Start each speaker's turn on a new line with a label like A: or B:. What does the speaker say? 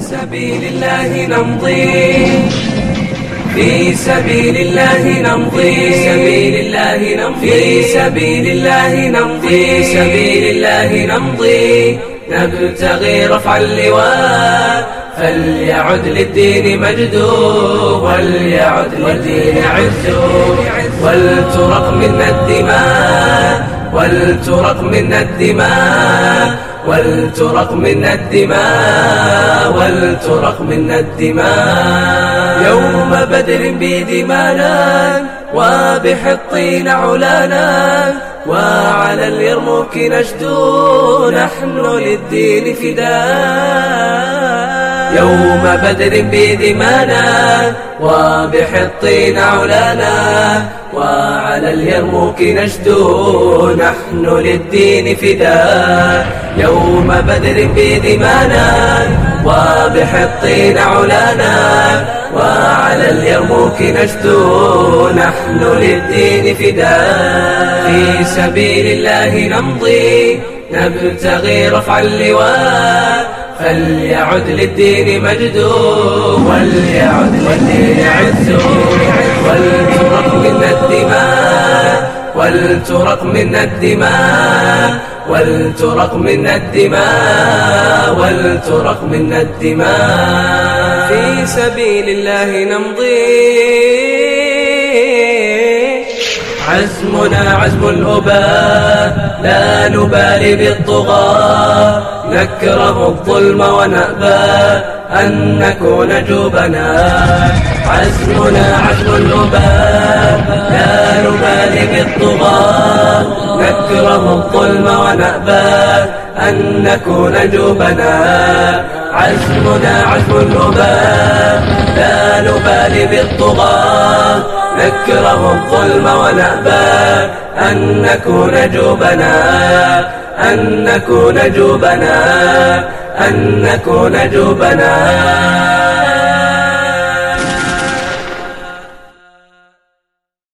A: سبيل الله نمضي، في سبيل الله نمضي، في سبيل الله نمضي، في سبيل الله نمضي، في سبيل الله نمضي، نبتغي رفع اللواء فليعد للدين مجده، وليعد للدين عزه، ولترق منا الدماء، ولترق منا الدماء، ولترق منا الدماء، ولترق منا الدماء. يوم بدر بدمانا وبحطين علانا، وعلى اليرموك نشدو نحن للدين فداء. يوم بدر بدمانا وبحطين علانا، وعلى اليرموك نشدو نحن للدين فداء. يوم بدر بدمانا وبحطين علانا، وعلى اليرموك نشدو نحن للدين فداء. في سبيل الله نمضي، نبتغي رفع اللواء فليعد للدين مجده، وليعد للدين عزه، ولترق منا الدماء، ولترق منا الدماء، ولترق منا الدماء، ولترق منا الدماء. في سبيل الله نمضي، عزمنا عزم الأباء، لا نبالي بالطغاة، نكره الظلم ونأبى أن نكون جبنا. عزمنا عزم الأباء، لا نبالي بالطغاة، نكره الظلم ونأبى أن نكون جبنا. عزمنا عزم الأباء، لا نبالي بالطغاة، نكره الظلم ونأبى أن نكون جبنا، أن نكون جبنا، أن نكون جبنا.